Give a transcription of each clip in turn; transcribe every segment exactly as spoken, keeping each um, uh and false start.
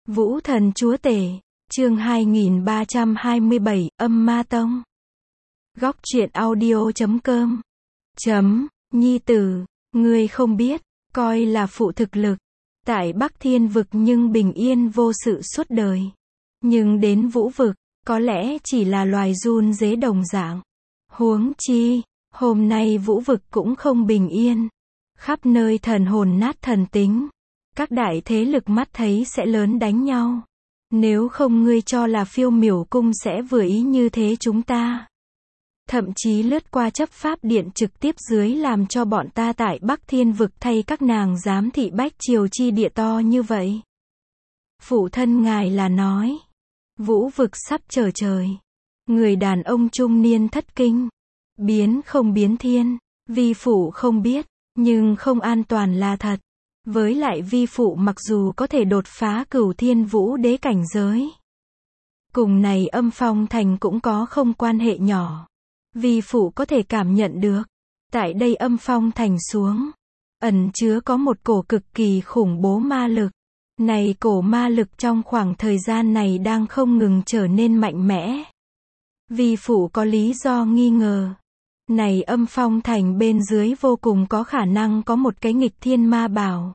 Vũ Thần Chúa Tể, chương hai nghìn ba trăm hai mươi bảy, Âm Ma Tông. Góc truyện audio chấm com. Chấm, nhi tử, ngươi không biết, coi là phụ thực lực. Tại Bắc Thiên vực nhưng bình yên vô sự suốt đời. Nhưng đến Vũ vực, có lẽ chỉ là loài run rế đồng dạng. Huống chi, hôm nay Vũ vực cũng không bình yên. Khắp nơi thần hồn nát thần tính. Các đại thế lực mắt thấy sẽ lớn đánh nhau. Nếu không ngươi cho là Phiêu Miểu Cung sẽ vừa ý như thế chúng ta. Thậm chí lướt qua chấp pháp điện trực tiếp dưới làm cho bọn ta tại Bắc Thiên vực thay các nàng giám thị bách triều chi địa to như vậy. Phụ thân ngài là nói. Vũ vực sắp trở trời. Người đàn ông trung niên thất kinh. Biến không biến thiên. Vi phụ không biết. Nhưng không an toàn là thật. Với lại vi phụ mặc dù có thể đột phá cửu thiên vũ đế cảnh giới. Cùng này Âm Phong Thành cũng có không quan hệ nhỏ. Vi phụ có thể cảm nhận được. Tại đây Âm Phong Thành xuống. Ẩn chứa có một cổ cực kỳ khủng bố ma lực. Này cổ ma lực trong khoảng thời gian này đang không ngừng trở nên mạnh mẽ. Vi phụ có lý do nghi ngờ. Này Âm Phong Thành bên dưới vô cùng có khả năng có một cái nghịch thiên ma bảo.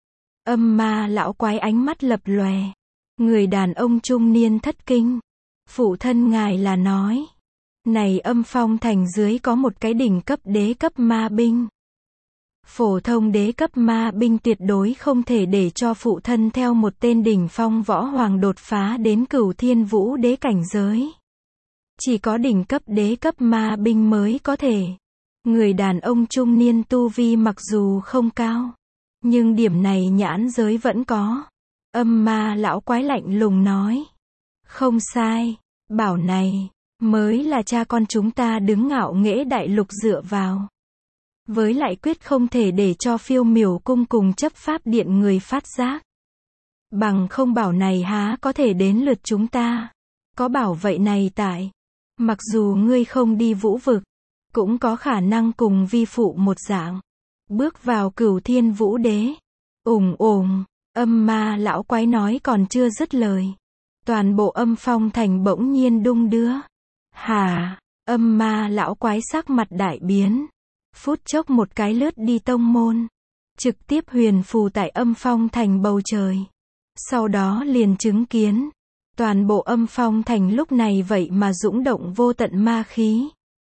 Âm ma lão quái ánh mắt lập lòe. Người đàn ông trung niên thất kinh. Phụ thân ngài là nói. Này Âm Phong Thành dưới có một cái đỉnh cấp đế cấp ma binh. Phổ thông đế cấp ma binh tuyệt đối không thể để cho phụ thân theo một tên đỉnh phong võ hoàng đột phá đến cửu thiên vũ đế cảnh giới. Chỉ có đỉnh cấp đế cấp ma binh mới có thể. Người đàn ông trung niên tu vi mặc dù không cao. Nhưng điểm này nhãn giới vẫn có. Âm ma lão quái lạnh lùng nói. Không sai. Bảo này. Mới là cha con chúng ta đứng ngạo nghễ đại lục dựa vào. Với lại quyết không thể để cho Phiêu Miểu Cung cùng chấp pháp điện người phát giác. Bằng không bảo này há có thể đến lượt chúng ta. Có bảo vậy này tại. Mặc dù ngươi không đi Vũ vực. Cũng có khả năng cùng vi phụ một dạng. Bước vào cửu thiên vũ đế. Ủng ủng. Âm ma lão quái nói còn chưa dứt lời. Toàn bộ Âm Phong Thành bỗng nhiên đung đưa. Hả? Âm ma lão quái sắc mặt đại biến. Phút chốc một cái lướt đi tông môn. Trực tiếp huyền phù tại Âm Phong Thành bầu trời. Sau đó liền chứng kiến. Toàn bộ Âm Phong Thành lúc này vậy mà dũng động vô tận ma khí.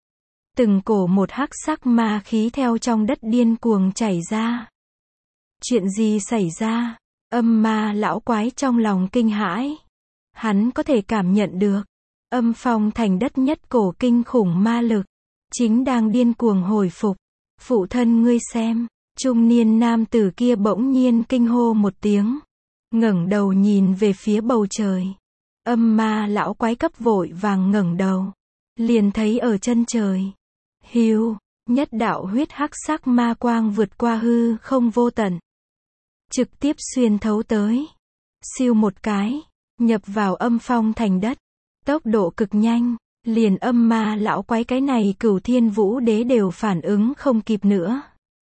Từng cổ một hắc sắc ma khí theo trong đất điên cuồng chảy ra. Chuyện gì xảy ra? Âm ma lão quái trong lòng kinh hãi. Hắn có thể cảm nhận được. Âm Phong Thành đất nhất cổ kinh khủng ma lực. Chính đang điên cuồng hồi phục. Phụ thân ngươi xem. Trung niên nam tử kia bỗng nhiên kinh hô một tiếng. Ngẩng đầu nhìn về phía bầu trời. Âm ma lão quái cấp vội vàng ngẩng đầu. Liền thấy ở chân trời. Hiu, nhất đạo huyết hắc sắc ma quang vượt qua hư không vô tận. Trực tiếp xuyên thấu tới. Siêu một cái. Nhập vào Âm Phong Thành đất. Tốc độ cực nhanh. Liền âm ma lão quái cái này cửu thiên vũ đế đều phản ứng không kịp nữa.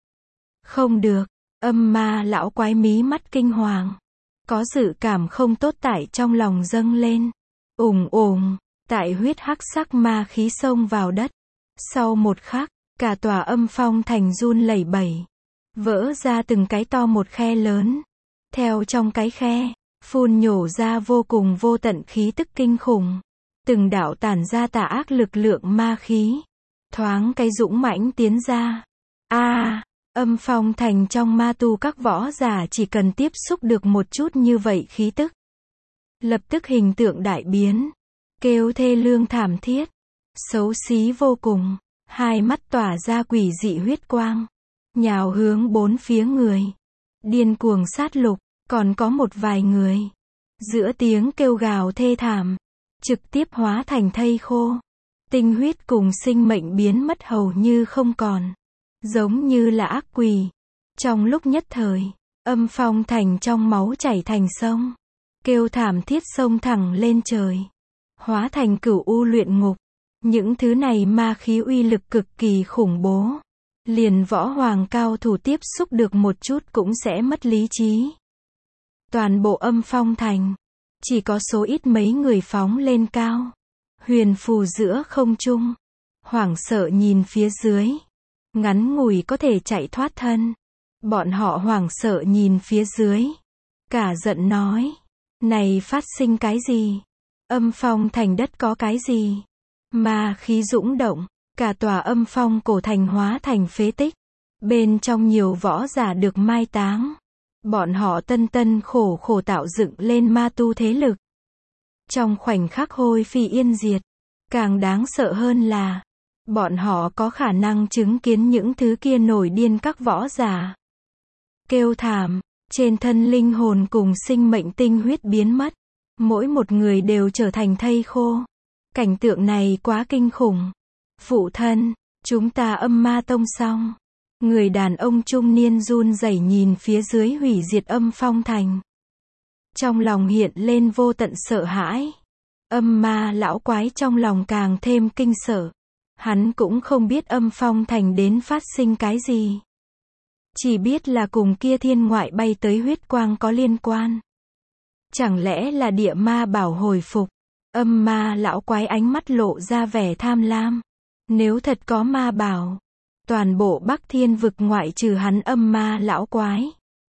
Không được. Âm ma lão quái mí mắt kinh hoàng. Có dự cảm không tốt tại trong lòng dâng lên. Ủng ủng. Tại huyết hắc sắc ma khí xông vào đất. Sau một khắc, cả tòa Âm Phong Thành run lẩy bẩy. Vỡ ra từng cái to một khe lớn. Theo trong cái khe, phun nhổ ra vô cùng vô tận khí tức kinh khủng. Từng đạo tản ra tà ác lực lượng ma khí. Thoáng cái dũng mãnh tiến ra. A, à, Âm Phong Thành trong ma tu các võ giả chỉ cần tiếp xúc được một chút như vậy khí tức. Lập tức hình tượng đại biến. Kêu thê lương thảm thiết. Xấu xí vô cùng. Hai mắt tỏa ra quỷ dị huyết quang. Nhào hướng bốn phía người. Điên cuồng sát lục. Còn có một vài người. Giữa tiếng kêu gào thê thảm. Trực tiếp hóa thành thây khô. Tinh huyết cùng sinh mệnh biến mất hầu như không còn. Giống như là ác quỷ. Trong lúc nhất thời. Âm Phong Thành trong máu chảy thành sông. Kêu thảm thiết sông thẳng lên trời. Hóa thành cửu u luyện ngục. Những thứ này ma khí uy lực cực kỳ khủng bố. Liền võ hoàng cao thủ tiếp xúc được một chút cũng sẽ mất lý trí. Toàn bộ Âm Phong Thành, Chỉ có số ít mấy người phóng lên cao, huyền phù giữa không trung, hoảng sợ nhìn phía dưới, ngắn ngủi có thể chạy thoát thân. Bọn họ hoảng sợ nhìn phía dưới, cả giận nói, này phát sinh cái gì? Âm phong thành đất có cái gì? Ma khí dũng động, cả tòa âm phong cổ thành hóa thành phế tích. Bên trong nhiều võ giả được mai táng. Bọn họ tân tân khổ khổ tạo dựng lên ma tu thế lực. Trong khoảnh khắc hôi phi yên diệt, càng đáng sợ hơn là, bọn họ có khả năng chứng kiến những thứ kia nổi điên các võ giả. Kêu thảm, trên thân linh hồn cùng sinh mệnh tinh huyết biến mất. Mỗi một người đều trở thành thây khô. Cảnh tượng này quá kinh khủng. Phụ thân, chúng ta âm ma tông xong. Người đàn ông trung niên run rẩy nhìn phía dưới hủy diệt âm phong thành. Trong lòng hiện lên vô tận sợ hãi. Âm ma lão quái trong lòng càng thêm kinh sợ. Hắn cũng không biết âm phong thành đến phát sinh cái gì. Chỉ biết là cùng kia thiên ngoại bay tới huyết quang có liên quan. Chẳng lẽ là địa ma bảo hồi phục? Âm ma lão quái ánh mắt lộ ra vẻ tham lam. Nếu thật có ma bảo, toàn bộ Bắc Thiên vực ngoại trừ hắn âm ma lão quái,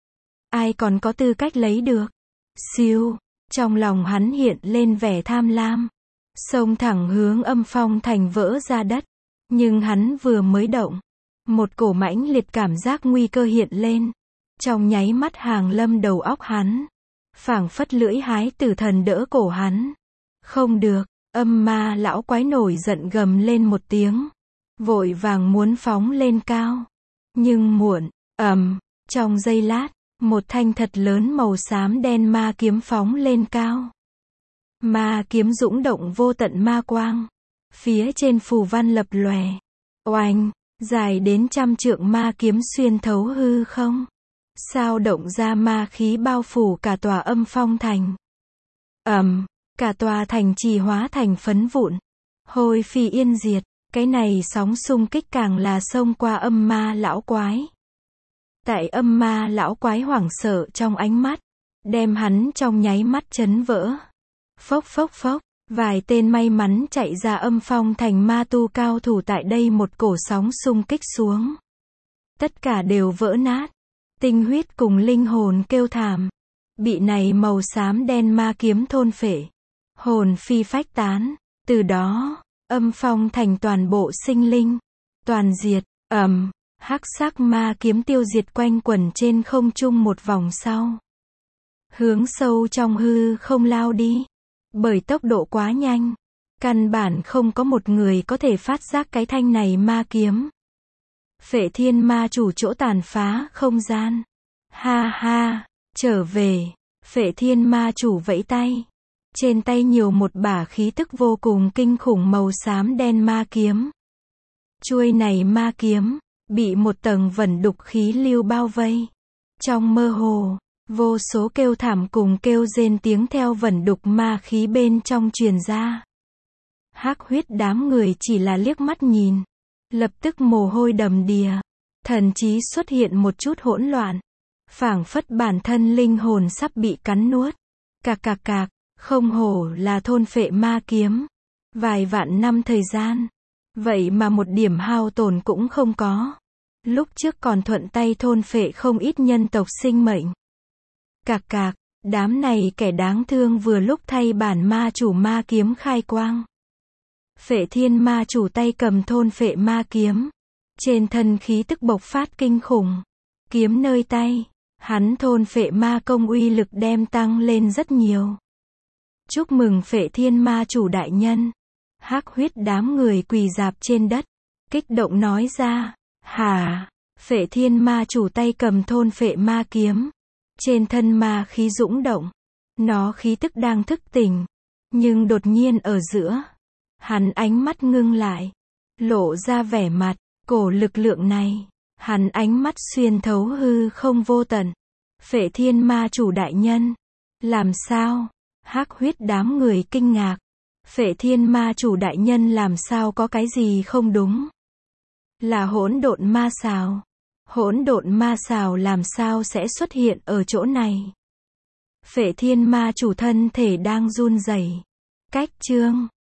ai còn có tư cách lấy được? Siêu, trong lòng hắn hiện lên vẻ tham lam, xông thẳng hướng âm phong thành vỡ ra đất. Nhưng hắn vừa mới động, một cổ mãnh liệt cảm giác nguy cơ hiện lên. Trong nháy mắt hàng lâm đầu óc hắn, phảng phất lưỡi hái tử thần đỡ cổ hắn. Không được, âm ma lão quái nổi giận gầm lên một tiếng, vội vàng muốn phóng lên cao. Nhưng muộn, ầm, trong giây lát, một thanh thật lớn màu xám đen ma kiếm phóng lên cao. Ma kiếm dũng động vô tận ma quang, phía trên phù văn lập lòe. Oanh, dài đến trăm trượng ma kiếm xuyên thấu hư không, sao động ra ma khí bao phủ cả tòa âm phong thành. Ầm, cả tòa thành trì hóa thành phấn vụn, hôi phi yên diệt. Cái này sóng xung kích càng là xông qua âm ma lão quái. Tại âm ma lão quái hoảng sợ trong ánh mắt, đem hắn trong nháy mắt chấn vỡ. Phốc phốc phốc, vài tên may mắn chạy ra âm phong thành ma tu cao thủ tại đây một cổ sóng xung kích xuống. Tất cả đều vỡ nát, tinh huyết cùng linh hồn kêu thảm. Bị này màu xám đen ma kiếm thôn phệ, hồn phi phách tán. Từ đó, âm phong thành toàn bộ sinh linh, toàn diệt. Ầm, hắc sắc ma kiếm tiêu diệt quanh quẩn trên không trung một vòng sau, hướng sâu trong hư không lao đi. Bởi tốc độ quá nhanh, căn bản không có một người có thể phát giác cái thanh này ma kiếm. Phệ thiên ma chủ chỗ tàn phá không gian. Ha ha, trở về. Phệ thiên ma chủ vẫy tay. Trên tay nhiều một bả khí tức vô cùng kinh khủng màu xám đen ma kiếm. Chuôi này ma kiếm, bị một tầng vẩn đục khí lưu bao vây. Trong mơ hồ, vô số kêu thảm cùng kêu rên tiếng theo vẩn đục ma khí bên trong truyền ra. Hắc huyết đám người chỉ là liếc mắt nhìn, lập tức mồ hôi đầm đìa, thần trí xuất hiện một chút hỗn loạn, phảng phất bản thân linh hồn sắp bị cắn nuốt. Cạc cạc cạc, không hổ là thôn phệ ma kiếm, vài vạn năm thời gian, vậy mà một điểm hao tổn cũng không có. Lúc trước còn thuận tay thôn phệ không ít nhân tộc sinh mệnh. Cạc cạc, đám này kẻ đáng thương vừa lúc thay bản ma chủ ma kiếm khai quang. Phệ thiên ma chủ tay cầm thôn phệ ma kiếm, trên thân khí tức bộc phát kinh khủng. Kiếm nơi tay, hắn thôn phệ ma công uy lực đem tăng lên rất nhiều. Chúc mừng Phệ thiên ma chủ đại nhân. Hắc huyết đám người quỳ rạp trên đất, kích động nói ra. Hả? Phệ thiên ma chủ tay cầm thôn phệ ma kiếm, trên thân ma khí dũng động. Nó khí tức đang thức tỉnh, nhưng đột nhiên ở giữa, hắn ánh mắt ngưng lại, lộ ra vẻ mặt, cổ lực lượng này, hắn ánh mắt xuyên thấu hư không vô tận. Phệ thiên ma chủ đại nhân, làm sao? Hắc huyết đám người kinh ngạc. Phệ thiên ma chủ đại nhân làm sao có cái gì không đúng? Là hỗn độn ma sào. Hỗn độn ma sào làm sao sẽ xuất hiện ở chỗ này? Phệ thiên ma chủ thân thể đang run rẩy. Cách chương